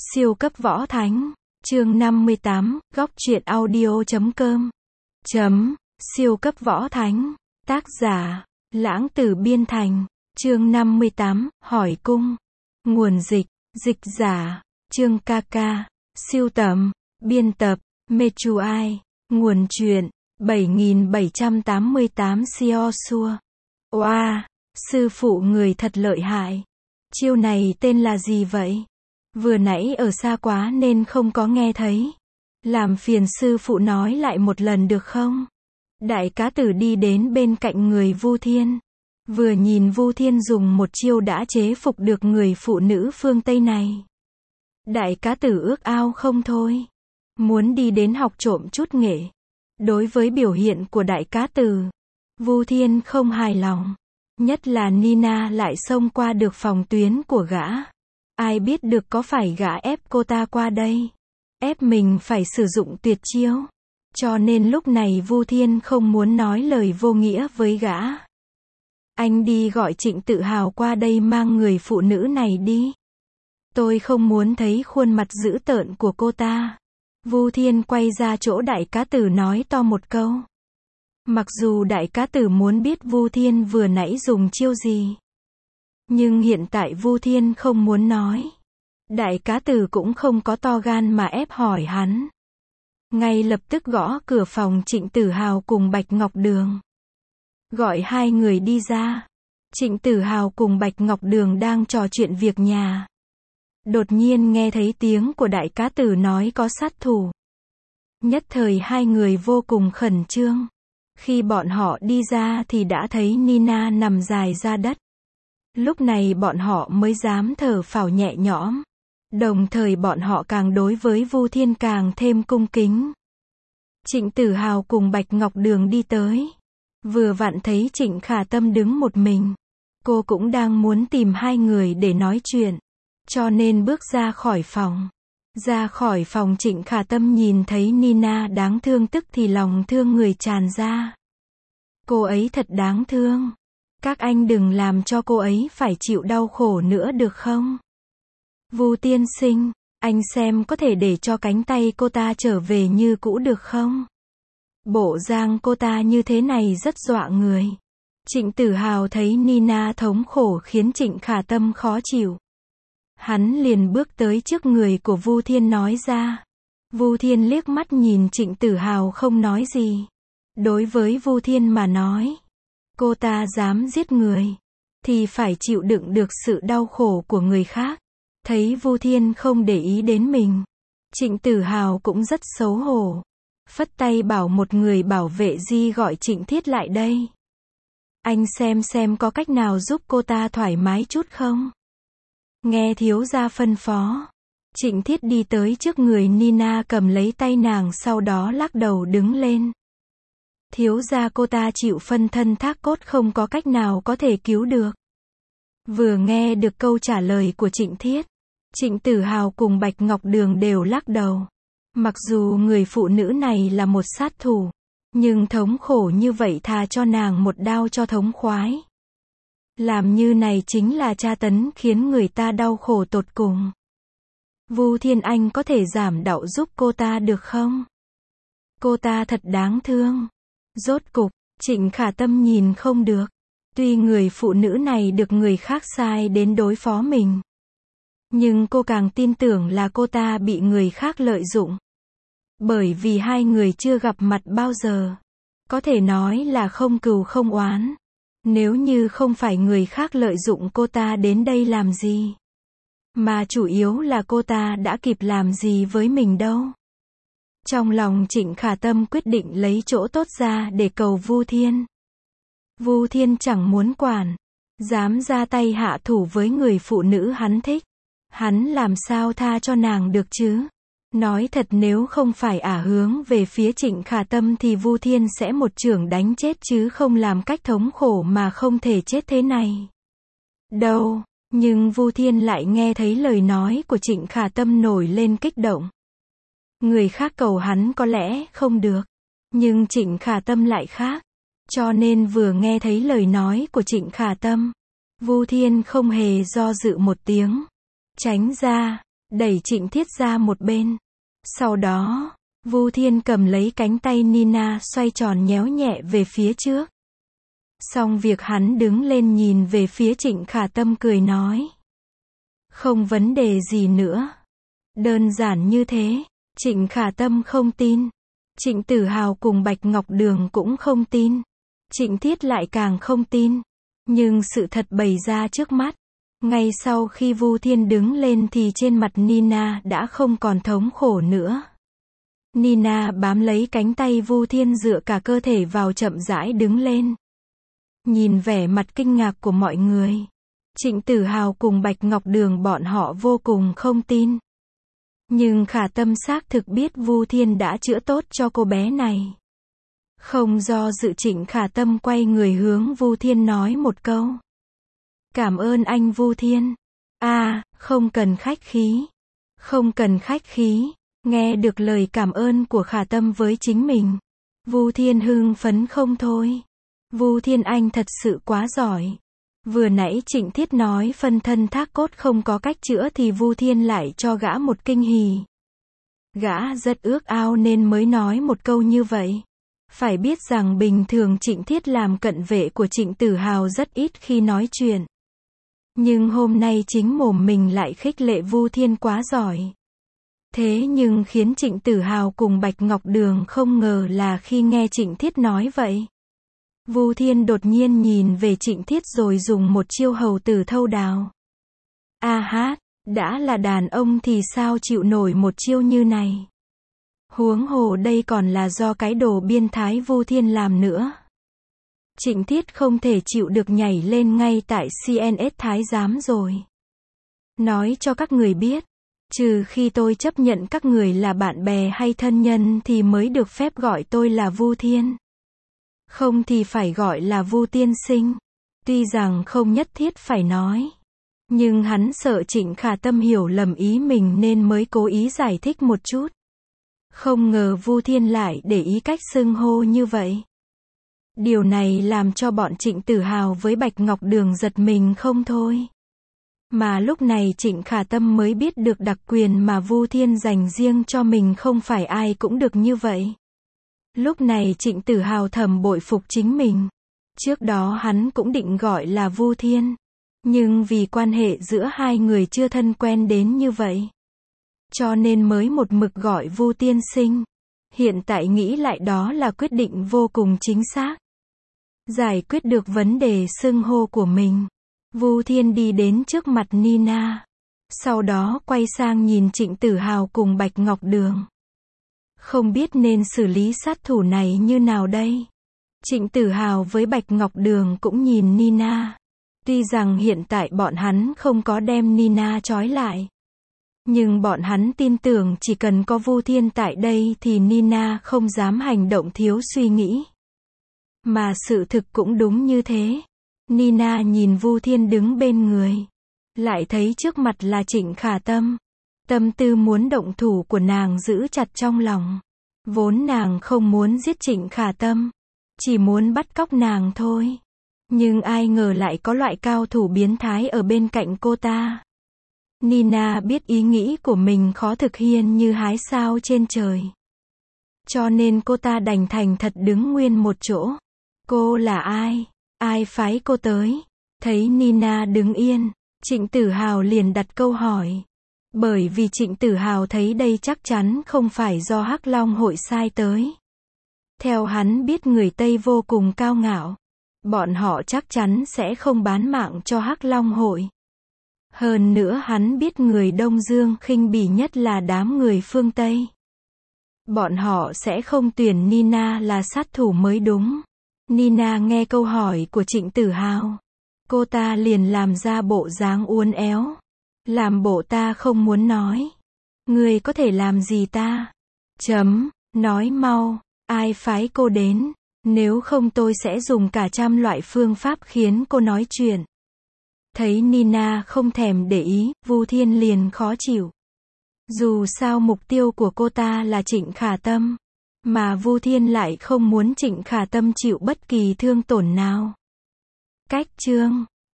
Siêu cấp võ thánh, chương 58, góc truyện audio.com. Siêu cấp võ thánh, tác giả, Lãng Tử Biên Thành, chương 58, hỏi cung. Nguồn dịch, dịch giả, Trương ca ca, siêu tầm, biên tập, Mechuai, nguồn truyện, 7788 Siosua. Oa, sư phụ người thật lợi hại. Chiêu này tên là gì vậy? Vừa nãy ở xa quá nên không có nghe thấy. Làm phiền sư phụ nói lại một lần được không? Đại cá tử đi đến bên cạnh người Vu Thiên. Vừa nhìn Vu Thiên dùng một chiêu đã chế phục được người phụ nữ phương Tây này. Đại cá tử ước ao không thôi. Muốn đi đến học trộm chút nghệ. Đối với biểu hiện của đại cá tử, Vu Thiên không hài lòng. Nhất là Nina lại xông qua được phòng tuyến của gã. Ai biết được có phải gã ép cô ta qua đây. Ép mình phải sử dụng tuyệt chiêu. Cho nên lúc này Vu Thiên không muốn nói lời vô nghĩa với gã. Anh đi gọi Trịnh Tự Hào qua đây mang người phụ nữ này đi. Tôi không muốn thấy khuôn mặt dữ tợn của cô ta. Vu Thiên quay ra chỗ đại cá tử nói to một câu. Mặc dù đại cá tử muốn biết Vu Thiên vừa nãy dùng chiêu gì. Nhưng hiện tại Vu Thiên không muốn nói. Đại cá tử cũng không có to gan mà ép hỏi hắn. Ngay lập tức gõ cửa phòng Trịnh Tử Hào cùng Bạch Ngọc Đường. Gọi hai người đi ra. Trịnh Tử Hào cùng Bạch Ngọc Đường đang trò chuyện việc nhà. Đột nhiên nghe thấy tiếng của đại cá tử nói có sát thủ. Nhất thời hai người vô cùng khẩn trương. Khi bọn họ đi ra thì đã thấy Nina nằm dài ra đất. Lúc này bọn họ mới dám thở phào nhẹ nhõm. Đồng thời bọn họ càng đối với Vu Thiên càng thêm cung kính. Trịnh Tử Hào cùng Bạch Ngọc Đường đi tới. Vừa vặn thấy Trịnh Khả Tâm đứng một mình. Cô cũng đang muốn tìm hai người để nói chuyện. Cho nên bước ra khỏi phòng. Ra khỏi phòng Trịnh Khả Tâm nhìn thấy Nina đáng thương tức thì lòng thương người tràn ra. Cô ấy thật đáng thương. Các anh đừng làm cho cô ấy phải chịu đau khổ nữa được không? Vu tiên sinh, anh xem có thể để cho cánh tay cô ta trở về như cũ được không? Bộ dạng cô ta như thế này rất dọa người. Trịnh Tử Hào thấy Nina thống khổ khiến Trịnh Khả Tâm khó chịu. Hắn liền bước tới trước người của Vu Thiên nói ra. Vu Thiên liếc mắt nhìn Trịnh Tử Hào không nói gì. Đối với Vu Thiên mà nói, cô ta dám giết người, thì phải chịu đựng được sự đau khổ của người khác. Thấy Vu Thiên không để ý đến mình, Trịnh Tử Hào cũng rất xấu hổ. Phất tay bảo một người bảo vệ Di gọi Trịnh Thiết lại đây. Anh xem có cách nào giúp cô ta thoải mái chút không? Nghe thiếu gia phân phó. Trịnh Thiết đi tới trước người Nina cầm lấy tay nàng sau đó lắc đầu đứng lên. Thiếu gia cô ta chịu phân thân thác cốt không có cách nào có thể cứu được. Vừa nghe được câu trả lời của Trịnh Thiết, Trịnh Tử Hào cùng Bạch Ngọc Đường đều lắc đầu. Mặc dù người phụ nữ này là một sát thủ, nhưng thống khổ như vậy thà cho nàng một đao cho thống khoái. Làm như này chính là tra tấn khiến người ta đau khổ tột cùng. Vu Thiên Anh có thể giảm đau giúp cô ta được không? Cô ta thật đáng thương. Rốt cục, Trịnh Khả Tâm nhìn không được. Tuy người phụ nữ này được người khác sai đến đối phó mình, nhưng cô càng tin tưởng là cô ta bị người khác lợi dụng. Bởi vì hai người chưa gặp mặt bao giờ. Có thể nói là không cừu không oán. Nếu như không phải người khác lợi dụng cô ta đến đây làm gì. Mà chủ yếu là cô ta đã kịp làm gì với mình đâu. Trong lòng Trịnh Khả Tâm quyết định lấy chỗ tốt ra để cầu Vu Thiên. Vu Thiên chẳng muốn quản. Dám ra tay hạ thủ với người phụ nữ hắn thích. Hắn làm sao tha cho nàng được chứ? Nói thật nếu không phải hướng về phía Trịnh Khả Tâm thì Vu Thiên sẽ một chưởng đánh chết chứ không làm cách thống khổ mà không thể chết thế này. Đâu, nhưng Vu Thiên lại nghe thấy lời nói của Trịnh Khả Tâm nổi lên kích động. Người khác cầu hắn có lẽ không được, nhưng Trịnh Khả Tâm lại khác. Cho nên vừa nghe thấy lời nói của Trịnh Khả Tâm, Vu Thiên không hề do dự một tiếng. Tránh ra, đẩy Trịnh Thiết ra một bên. Sau đó, Vu Thiên cầm lấy cánh tay Nina xoay tròn nhéo nhẹ về phía trước. Xong việc hắn đứng lên nhìn về phía Trịnh Khả Tâm cười nói. Không vấn đề gì nữa. Đơn giản như thế. Trịnh Khả Tâm không tin. Trịnh Tử Hào cùng Bạch Ngọc Đường cũng không tin. Trịnh Thiết lại càng không tin. Nhưng sự thật bày ra trước mắt. Ngay sau khi Vu Thiên đứng lên thì trên mặt Nina đã không còn thống khổ nữa. Nina bám lấy cánh tay Vu Thiên dựa cả cơ thể vào chậm rãi đứng lên. Nhìn vẻ mặt kinh ngạc của mọi người. Trịnh Tử Hào cùng Bạch Ngọc Đường bọn họ vô cùng không tin. Nhưng Khả Tâm xác thực biết Vu Thiên đã chữa tốt cho cô bé này. Không do dự Trịnh Khả Tâm quay người hướng Vu Thiên nói một câu. Cảm ơn anh Vu Thiên. Không cần khách khí. Không cần khách khí. Nghe được lời cảm ơn của Khả Tâm với chính mình. Vu Thiên hưng phấn không thôi. Vu Thiên anh thật sự quá giỏi. Vừa nãy Trịnh Thiết nói phân thân thác cốt không có cách chữa thì Vu Thiên lại cho gã một kinh hỉ. Gã rất ước ao nên mới nói một câu như vậy. Phải biết rằng bình thường Trịnh Thiết làm cận vệ của Trịnh Tử Hào rất ít khi nói chuyện. Nhưng hôm nay chính mồm mình lại khích lệ Vu Thiên quá giỏi. Thế nhưng khiến Trịnh Tử Hào cùng Bạch Ngọc Đường không ngờ là khi nghe Trịnh Thiết nói vậy. Vu Thiên đột nhiên nhìn về Trịnh Thiết rồi dùng một chiêu hầu tử thâu đào. Đã là đàn ông thì sao chịu nổi một chiêu như này. Huống hồ đây còn là do cái đồ biên thái Vu Thiên làm nữa. Trịnh Thiết không thể chịu được nhảy lên ngay tại CNS Thái Giám rồi. Nói cho các người biết, trừ khi tôi chấp nhận các người là bạn bè hay thân nhân thì mới được phép gọi tôi là Vu Thiên. Không thì phải gọi là Vu tiên sinh. Tuy rằng không nhất thiết phải nói. Nhưng hắn sợ Trịnh Khả Tâm hiểu lầm ý mình nên mới cố ý giải thích một chút. Không ngờ Vu Thiên lại để ý cách xưng hô như vậy. Điều này làm cho bọn Trịnh Tử Hào với Bạch Ngọc Đường giật mình không thôi. Mà lúc này Trịnh Khả Tâm mới biết được đặc quyền mà Vu Thiên dành riêng cho mình không phải ai cũng được như vậy. Lúc này Trịnh Tử Hào thầm bội phục chính mình. Trước đó hắn cũng định gọi là Vu Thiên. Nhưng vì quan hệ giữa hai người chưa thân quen đến như vậy. Cho nên mới một mực gọi Vu tiên sinh. Hiện tại nghĩ lại đó là quyết định vô cùng chính xác. Giải quyết được vấn đề xưng hô của mình. Vu Thiên đi đến trước mặt Nina. Sau đó quay sang nhìn Trịnh Tử Hào cùng Bạch Ngọc Đường. Không biết nên xử lý sát thủ này như nào đây. Trịnh Tử Hào với Bạch Ngọc Đường cũng nhìn Nina. Tuy rằng hiện tại bọn hắn không có đem Nina trói lại. Nhưng bọn hắn tin tưởng chỉ cần có Vu Thiên tại đây thì Nina không dám hành động thiếu suy nghĩ. Mà sự thực cũng đúng như thế. Nina nhìn Vu Thiên đứng bên người. Lại thấy trước mặt là Trịnh Khả Tâm. Tâm tư muốn động thủ của nàng giữ chặt trong lòng. Vốn nàng không muốn giết Trịnh Khả Tâm. Chỉ muốn bắt cóc nàng thôi. Nhưng ai ngờ lại có loại cao thủ biến thái ở bên cạnh cô ta. Nina biết ý nghĩ của mình khó thực hiện như hái sao trên trời. Cho nên cô ta đành thành thật đứng nguyên một chỗ. Cô là ai? Ai phái cô tới? Thấy Nina đứng yên, Trịnh Tử Hào liền đặt câu hỏi. Bởi vì Trịnh Tử Hào thấy đây chắc chắn không phải do Hắc Long hội sai tới. Theo hắn biết người Tây vô cùng cao ngạo. Bọn họ chắc chắn sẽ không bán mạng cho Hắc Long hội. Hơn nữa hắn biết người Đông Dương khinh bỉ nhất là đám người phương Tây. Bọn họ sẽ không tuyển Nina là sát thủ mới đúng. Nina nghe câu hỏi của Trịnh Tử Hào. Cô ta liền làm ra bộ dáng uốn éo. Làm bộ ta không muốn nói. Người có thể làm gì ta? Nói mau, ai phái cô đến? Nếu không tôi sẽ dùng cả trăm loại phương pháp khiến cô nói chuyện. Thấy Nina không thèm để ý, Vu Thiên liền khó chịu. Dù sao mục tiêu của cô ta là Trịnh Khả Tâm. Mà Vu Thiên lại không muốn Trịnh Khả Tâm chịu bất kỳ thương tổn nào. Cách chương